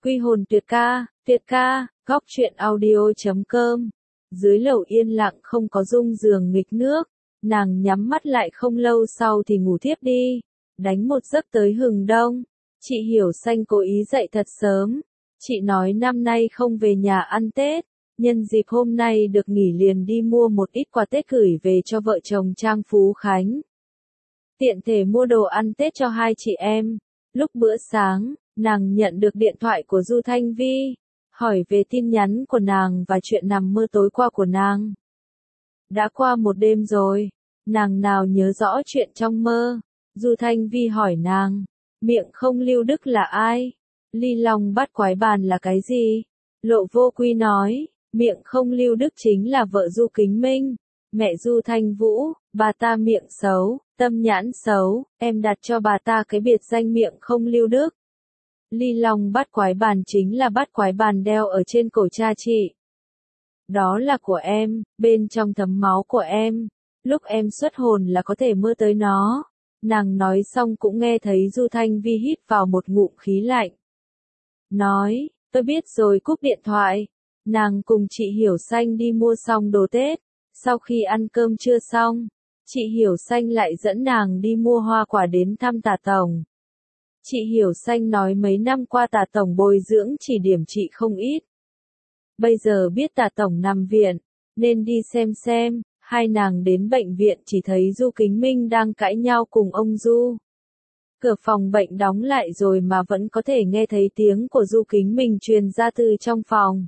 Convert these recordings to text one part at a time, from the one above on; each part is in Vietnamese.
Quy hồn tuyệt ca, góc truyện audio.com. Dưới lầu yên lặng không có rung giường nghịch nước, nàng nhắm mắt lại không lâu sau thì ngủ thiếp đi, đánh một giấc tới hừng đông. Chị Hiểu Xanh cố ý dậy thật sớm, chị nói năm nay không về nhà ăn Tết, nhân dịp hôm nay được nghỉ liền đi mua một ít quà Tết gửi về cho vợ chồng Trang Phú Khánh. Tiện thể mua đồ ăn Tết cho hai chị em. Lúc bữa sáng, nàng nhận được điện thoại của Du Thanh Vi, hỏi về tin nhắn của nàng và chuyện nằm mơ tối qua của nàng. Đã qua một đêm rồi, nàng nào nhớ rõ chuyện trong mơ. Du Thanh Vi hỏi nàng, miệng không lưu đức là ai? Ly Long Bát Quái Bàn là cái gì? Lộ Vô Quy nói, miệng không lưu đức chính là vợ Du Kính Minh, mẹ Du Thanh Vũ, bà ta miệng xấu, tâm nhãn xấu, em đặt cho bà ta cái biệt danh miệng không lưu đức. Ly Long Bát Quái Bàn chính là bát quái bàn đeo ở trên cổ cha chị. Đó là của em, bên trong thấm máu của em, lúc em xuất hồn là có thể mơ tới nó. Nàng nói xong cũng nghe thấy Du Thanh Vi hít vào một ngụm khí lạnh. Nói, tôi biết rồi, cúp điện thoại. Nàng cùng chị Hiểu Xanh đi mua xong đồ Tết, sau khi ăn cơm trưa xong, chị Hiểu Xanh lại dẫn nàng đi mua hoa quả đến thăm Tả Tổng. Chị Hiểu Xanh nói mấy năm qua Tả Tổng bồi dưỡng chỉ điểm chị không ít. Bây giờ biết Tả Tổng nằm viện, nên đi xem, hai nàng đến bệnh viện chỉ thấy Du Kính Minh đang cãi nhau cùng ông Du. Cửa phòng bệnh đóng lại rồi mà vẫn có thể nghe thấy tiếng của Du Kính Minh truyền ra từ trong phòng.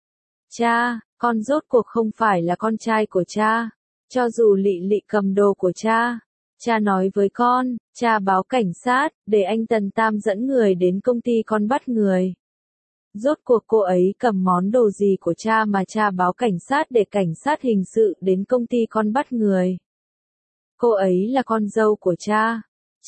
Cha, con rốt cuộc không phải là con trai của cha, cho dù Lị Lị cầm đồ của cha. Cha nói với con, cha báo cảnh sát, để anh Tần Tam dẫn người đến công ty con bắt người. Rốt cuộc cô ấy cầm món đồ gì của cha mà cha báo cảnh sát để cảnh sát hình sự đến công ty con bắt người. Cô ấy là con dâu của cha.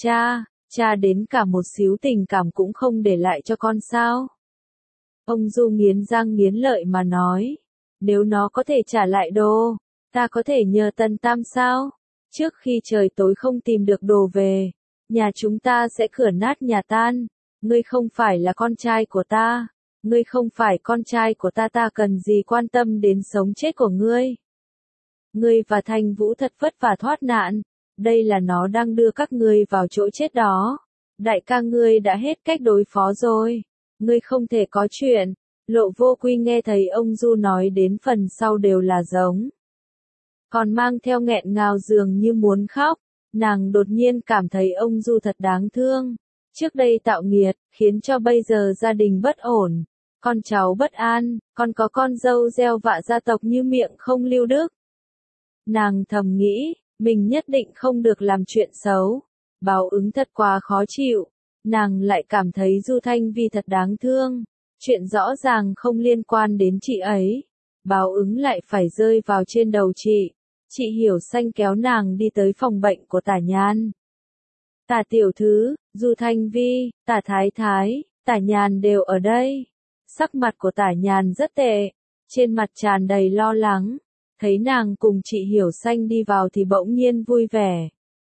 Cha đến cả một xíu tình cảm cũng không để lại cho con sao? Ông Du nghiến răng nghiến lợi mà nói, nếu nó có thể trả lại đồ, ta có thể nhờ Tần Tam sao? Trước khi trời tối không tìm được đồ về, nhà chúng ta sẽ cửa nát nhà tan. Ngươi không phải là con trai của ta. Ngươi không phải con trai của ta, ta cần gì quan tâm đến sống chết của ngươi. Ngươi và Thanh Vũ thật vất vả thoát nạn. Đây là nó đang đưa các ngươi vào chỗ chết đó. Đại ca ngươi đã hết cách đối phó rồi. Ngươi không thể có chuyện. Lộ Vô Quy nghe thấy ông Du nói đến phần sau đều là giống. Còn mang theo nghẹn ngào dường như muốn khóc. Nàng đột nhiên cảm thấy ông Du thật đáng thương. Trước đây tạo nghiệt, khiến cho bây giờ gia đình bất ổn. Con cháu bất an, còn có con dâu gieo vạ gia tộc như miệng không lưu đức. Nàng thầm nghĩ, mình nhất định không được làm chuyện xấu. Báo ứng thật quá khó chịu. Nàng lại cảm thấy Du Thanh Vi thật đáng thương. Chuyện rõ ràng không liên quan đến chị ấy. Báo ứng lại phải rơi vào trên đầu chị. Chị Hiểu Xanh kéo nàng đi tới phòng bệnh của Tả Nhan. Tả tiểu thư, Du Thanh Vi, Tả Thái Thái, Tả Nhàn đều ở đây. Sắc mặt của Tả Nhàn rất tệ, trên mặt tràn đầy lo lắng. Thấy nàng cùng chị Hiểu Xanh đi vào thì bỗng nhiên vui vẻ.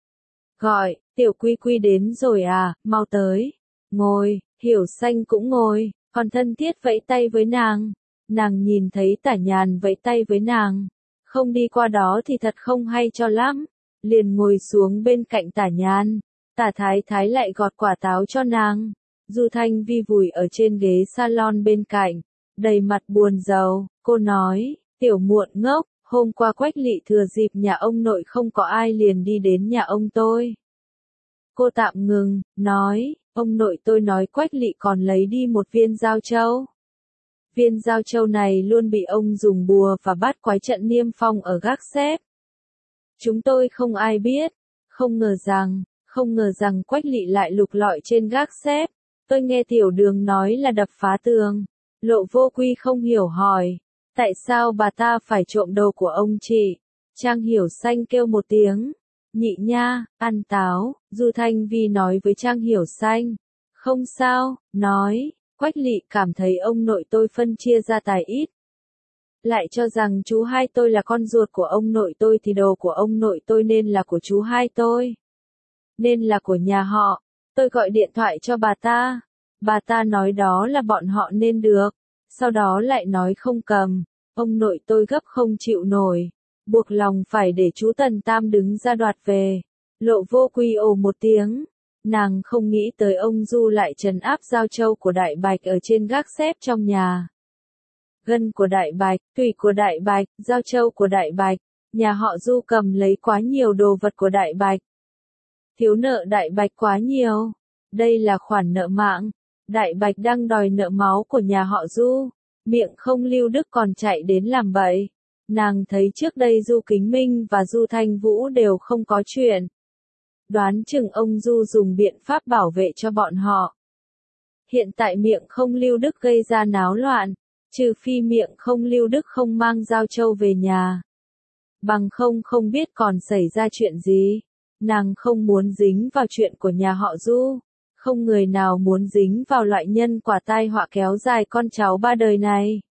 Gọi, Tiểu Quy Quy đến rồi à, mau tới. Ngồi, Hiểu Xanh cũng ngồi, còn thân thiết vẫy tay với nàng. Nàng nhìn thấy Tả Nhàn vẫy tay với nàng. Không đi qua đó thì thật không hay cho lắm. Liền ngồi xuống bên cạnh Tả Nhàn. Tả Thái Thái lại gọt quả táo cho nàng. Du Thanh Vi vùi ở trên ghế salon bên cạnh, đầy mặt buồn rầu. Cô nói, tiểu muộn ngốc, hôm qua Quách Lị thừa dịp nhà ông nội không có ai liền đi đến nhà ông tôi. Cô tạm ngừng, nói, ông nội tôi nói Quách Lị còn lấy đi một viên giao châu. Viên giao châu này luôn bị ông dùng bùa và bát quái trận niêm phong ở gác xếp. Chúng tôi không ai biết, không ngờ rằng Quách Lị lại lục lọi trên gác xếp. Tôi nghe Tiểu Đường nói là đập phá tường. Lộ Vô Quy không hiểu hỏi, tại sao bà ta phải trộm đồ của ông chị? Trang Hiểu Xanh kêu một tiếng, nhị nha, ăn táo. Du Thanh Vi nói với Trang Hiểu Xanh, không sao, nói, Quách Lị cảm thấy ông nội tôi phân chia gia tài ít. Lại cho rằng chú hai tôi là con ruột của ông nội tôi thì đồ của ông nội tôi nên là của chú hai tôi. Nên là của nhà họ. Tôi gọi điện thoại cho bà ta. Bà ta nói đó là bọn họ nên được, sau đó lại nói không cầm. Ông nội tôi gấp không chịu nổi, buộc lòng phải để chú Tần Tam đứng ra đoạt về. Lộ Vô Quy ồ một tiếng, nàng không nghĩ tới ông Du lại trấn áp giao châu của Đại Bạch ở trên gác xếp trong nhà. Gân của Đại Bạch, tủy của Đại Bạch, giao châu của Đại Bạch, nhà họ Du cầm lấy quá nhiều đồ vật của Đại Bạch. Thiếu nợ Đại Bạch quá nhiều, đây là khoản nợ mạng, Đại Bạch đang đòi nợ máu của nhà họ Du. Miệng Không Lưu Đức còn chạy đến làm bậy. Nàng thấy trước đây Du Kính Minh và Du Thanh Vũ đều không có chuyện. Đoán chừng ông Du dùng biện pháp bảo vệ cho bọn họ. Hiện tại Miệng Không Lưu Đức gây ra náo loạn, trừ phi Miệng Không Lưu Đức không mang giao châu về nhà. Bằng không biết còn xảy ra chuyện gì. Nàng không muốn dính vào chuyện của nhà họ Du. Không người nào muốn dính vào loại nhân quả tai họa kéo dài con cháu ba đời này.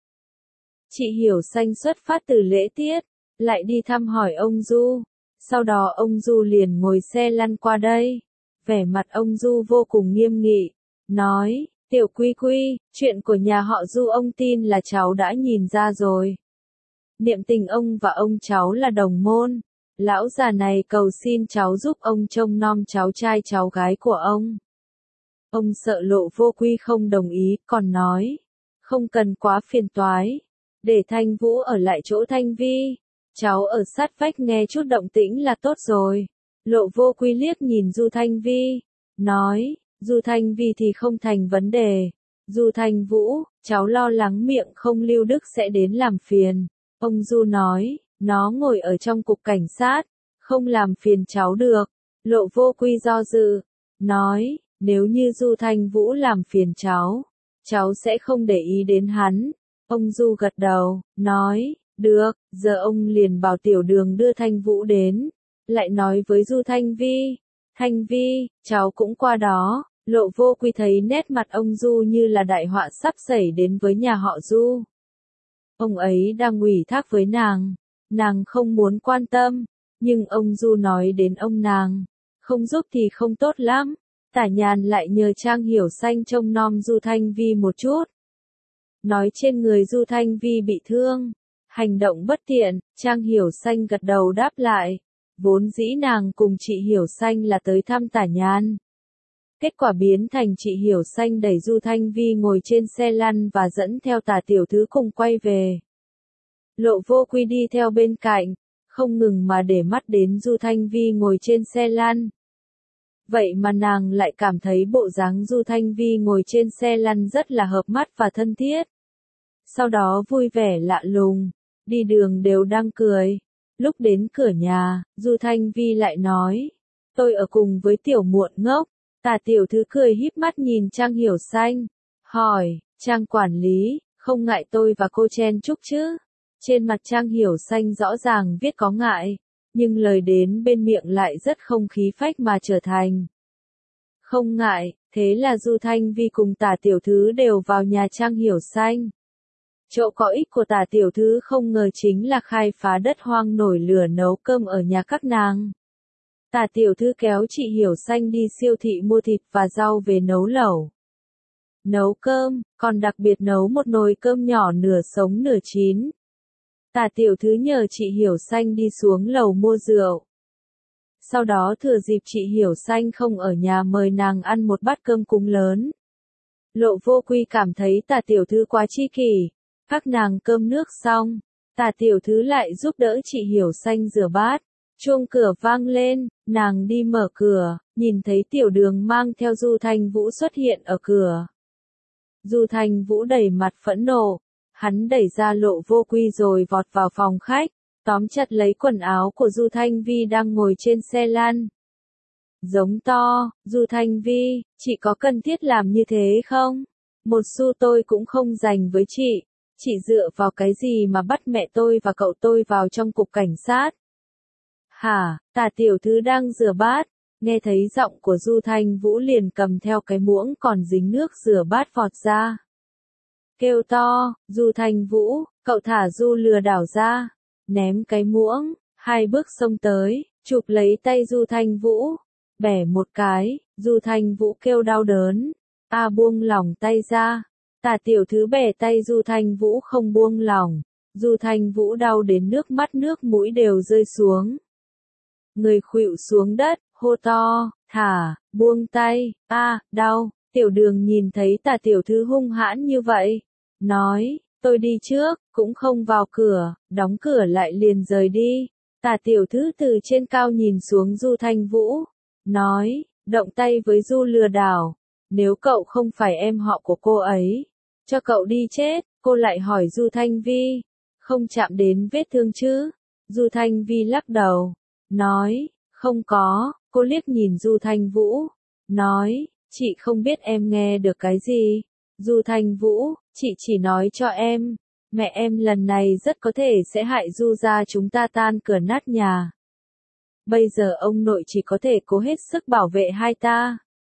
Chị Hiểu Xanh xuất phát từ lễ tiết, lại đi thăm hỏi ông Du. Sau đó ông Du liền ngồi xe lăn qua đây. Vẻ mặt ông Du vô cùng nghiêm nghị, nói, Tiểu Quy Quy, chuyện của nhà họ Du ông tin là cháu đã nhìn ra rồi. Niệm tình ông và ông cháu là đồng môn. Lão già này cầu xin cháu giúp ông trông nom cháu trai cháu gái của ông. Ông sợ Lộ Vô Quy không đồng ý, còn nói, không cần quá phiền toái, để Thanh Vũ ở lại chỗ Thanh Vi, cháu ở sát vách nghe chút động tĩnh là tốt rồi. Lộ Vô Quy liếc nhìn Du Thanh Vi, nói, Du Thanh Vi thì không thành vấn đề. Du Thanh Vũ, cháu lo lắng Miệng Không Lưu Đức sẽ đến làm phiền. Ông Du nói, nó ngồi ở trong cục cảnh sát, không làm phiền cháu được. Lộ Vô Quy do dự, nói, nếu như Du Thanh Vũ làm phiền cháu sẽ không để ý đến hắn. Ông Du gật đầu, nói, được, giờ ông liền bảo Tiểu Đường đưa Thanh Vũ đến. Lại nói với Du Thanh Vi, Thanh Vi, cháu cũng qua đó. Lộ Vô Quy thấy nét mặt ông Du như là đại họa sắp xảy đến với nhà họ Du. Ông ấy đang ủy thác với nàng không muốn quan tâm, nhưng ông Du nói đến ông nàng, không giúp thì không tốt lắm. Tả Nhàn lại nhờ Trang Hiểu Xanh trông nom Du Thanh Vi một chút. Nói trên người Du Thanh Vi bị thương, hành động bất tiện, Trang Hiểu Xanh gật đầu đáp lại. Vốn dĩ nàng cùng chị Hiểu Xanh là tới thăm Tả Nhàn. Kết quả biến thành chị Hiểu Xanh đẩy Du Thanh Vi ngồi trên xe lăn và dẫn theo Tả tiểu thư cùng quay về. Lộ Vô Quy đi theo bên cạnh, không ngừng mà để mắt đến Du Thanh Vi ngồi trên xe lăn. Vậy mà nàng lại cảm thấy bộ dáng Du Thanh Vi ngồi trên xe lăn rất là hợp mắt và thân thiết. Sau đó vui vẻ lạ lùng, đi đường đều đang cười. Lúc đến cửa nhà, Du Thanh Vi lại nói, tôi ở cùng với Tiểu Muộn Ngốc. Tả tiểu thư cười híp mắt nhìn Trang Hiểu Xanh, hỏi, Trang quản lý, không ngại tôi và cô chen chúc chứ? Trên mặt Trang Hiểu Xanh rõ ràng viết có ngại, nhưng lời đến bên miệng lại rất không khí phách mà trở thành. Không ngại, thế là Du Thanh Vi cùng Tả tiểu thư đều vào nhà Trang Hiểu Xanh. Chỗ có ích của Tả tiểu thư không ngờ chính là khai phá đất hoang nổi lửa nấu cơm ở nhà các nàng. Tả tiểu thư kéo chị Hiểu Xanh đi siêu thị mua thịt và rau về nấu lẩu. Nấu cơm, còn đặc biệt nấu một nồi cơm nhỏ nửa sống nửa chín. Tả tiểu thư nhờ chị Hiểu Xanh đi xuống lầu mua rượu. Sau đó thừa dịp chị Hiểu Xanh không ở nhà mời nàng ăn một bát cơm cúng lớn. Lộ Vô Quy cảm thấy Tả tiểu thư quá chi kỷ. Các nàng cơm nước xong, Tả tiểu thư lại giúp đỡ chị Hiểu Xanh rửa bát. Chuông cửa vang lên, nàng đi mở cửa, nhìn thấy Tiểu Đường mang theo Du Thanh Vũ xuất hiện ở cửa. Du Thanh Vũ đầy mặt phẫn nộ, hắn đẩy ra Lộ Vô Quy rồi vọt vào phòng khách, tóm chặt lấy quần áo của Du Thanh Vi đang ngồi trên xe lăn. Giống to, Du Thanh Vi, chị có cần thiết làm như thế không? Một xu tôi cũng không dành với chị dựa vào cái gì mà bắt mẹ tôi và cậu tôi vào trong cục cảnh sát? Hả, Tả tiểu thư đang rửa bát, nghe thấy giọng của Du Thanh Vũ liền cầm theo cái muỗng còn dính nước rửa bát vọt ra. Kêu to, Du Thanh Vũ, cậu thả Du lừa đảo ra, ném cái muỗng, 2 bước xông tới, chụp lấy tay Du Thanh Vũ, bẻ một cái, Du Thanh Vũ kêu đau đớn, Buông lỏng tay ra. Tả tiểu thư bẻ tay Du Thanh Vũ không buông lỏng. Du Thanh Vũ đau đến nước mắt nước mũi đều rơi xuống. Người khuỵu xuống đất, hô to, thả, buông tay, đau. Tiểu Đường nhìn thấy Tả tiểu thư hung hãn như vậy, nói, tôi đi trước, cũng không vào cửa, đóng cửa lại liền rời đi. Tả tiểu thư từ trên cao nhìn xuống Du Thanh Vũ, nói, động tay với Du lừa đảo, nếu cậu không phải em họ của cô ấy, cho cậu đi chết. Cô lại hỏi Du Thanh Vi, không chạm đến vết thương chứ? Du Thanh Vi lắc đầu, nói, không có. Cô liếc nhìn Du Thanh Vũ, nói, chị không biết em nghe được cái gì. Du Thanh Vũ, chị chỉ nói cho em, mẹ em lần này rất có thể sẽ hại Du gia chúng ta tan cửa nát nhà. Bây giờ ông nội chỉ có thể cố hết sức bảo vệ hai ta.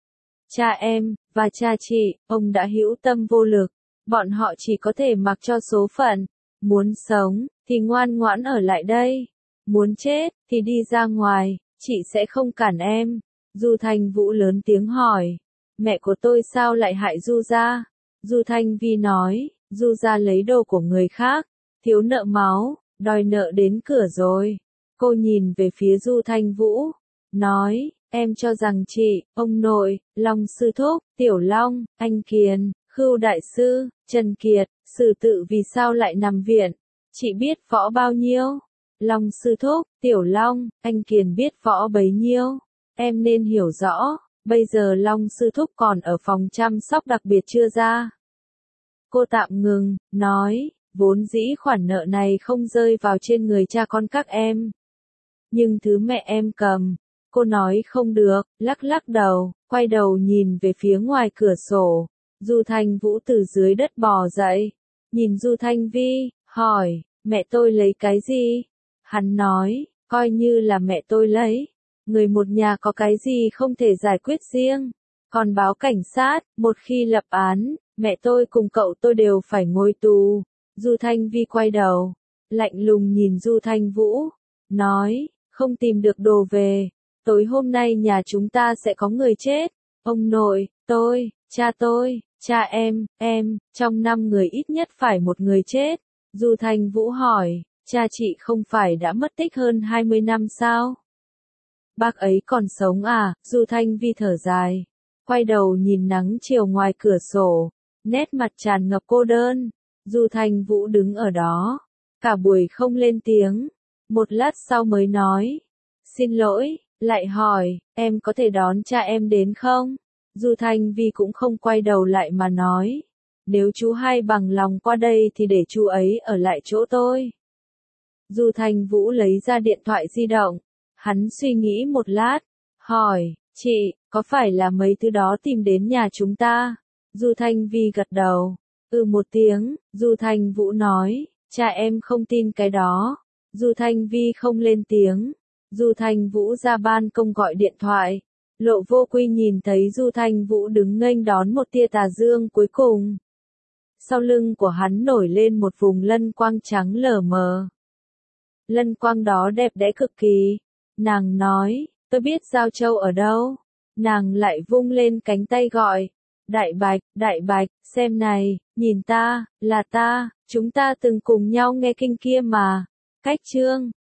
Cha em, và cha chị, ông đã hữu tâm vô lực, bọn họ chỉ có thể mặc cho số phận. Muốn sống, thì ngoan ngoãn ở lại đây. Muốn chết, thì đi ra ngoài, chị sẽ không cản em. Du Thanh Vũ lớn tiếng hỏi, mẹ của tôi sao lại hại Du gia? Du Thanh Vi nói, Du gia lấy đồ của người khác, thiếu nợ máu, đòi nợ đến cửa rồi. Cô nhìn về phía Du Thanh Vũ, nói, em cho rằng chị, ông nội, Long sư thúc, Tiểu Long, anh Kiền, Khưu đại sư, Trần Kiệt, Sử Tự vì sao lại nằm viện? Chị biết võ bao nhiêu? Long sư thúc, Tiểu Long, anh Kiền biết võ bấy nhiêu? Em nên hiểu rõ, bây giờ Long sư thúc còn ở phòng chăm sóc đặc biệt chưa ra. Cô tạm ngừng, nói, vốn dĩ khoản nợ này không rơi vào trên người cha con các em. Nhưng thứ mẹ em cầm, cô nói không được, lắc lắc đầu, quay đầu nhìn về phía ngoài cửa sổ. Du Thanh Vũ từ dưới đất bò dậy, nhìn Du Thanh Vi, hỏi, mẹ tôi lấy cái gì? Hắn nói, coi như là mẹ tôi lấy. Người một nhà có cái gì không thể giải quyết riêng, còn báo cảnh sát, một khi lập án, mẹ tôi cùng cậu tôi đều phải ngồi tù. Du Thanh Vi quay đầu, lạnh lùng nhìn Du Thanh Vũ, nói, không tìm được đồ về, tối hôm nay nhà chúng ta sẽ có người chết. Ông nội, tôi, cha em, trong 5 người ít nhất phải một người chết. Du Thanh Vũ hỏi, cha chị không phải đã mất tích hơn 20 năm sao? Bác ấy còn sống à? Du Thanh Vi thở dài, quay đầu nhìn nắng chiều ngoài cửa sổ, nét mặt tràn ngập cô đơn. Du Thanh Vũ đứng ở đó, cả buổi không lên tiếng, một lát sau mới nói, xin lỗi, lại hỏi, em có thể đón cha em đến không? Du Thanh Vi cũng không quay đầu lại mà nói, nếu chú hai bằng lòng qua đây thì để chú ấy ở lại chỗ tôi. Du Thanh Vũ lấy ra điện thoại di động, hắn suy nghĩ một lát, hỏi, chị, có phải là mấy thứ đó tìm đến nhà chúng ta? Du Thanh Vi gật đầu, một tiếng. Du Thanh Vũ nói, cha em không tin cái đó. Du Thanh Vi không lên tiếng. Du Thanh Vũ ra ban công gọi điện thoại. Lộ Vô Quy nhìn thấy Du Thanh Vũ đứng nghênh đón một tia tà dương cuối cùng. Sau lưng của hắn nổi lên một vùng lân quang trắng lờ mờ. Lân quang đó đẹp đẽ cực kỳ. Nàng nói, tôi biết Giao Châu ở đâu. Nàng lại vung lên cánh tay gọi, Đại Bạch, xem này, nhìn ta, là ta, chúng ta từng cùng nhau nghe kinh kia mà. Cách chương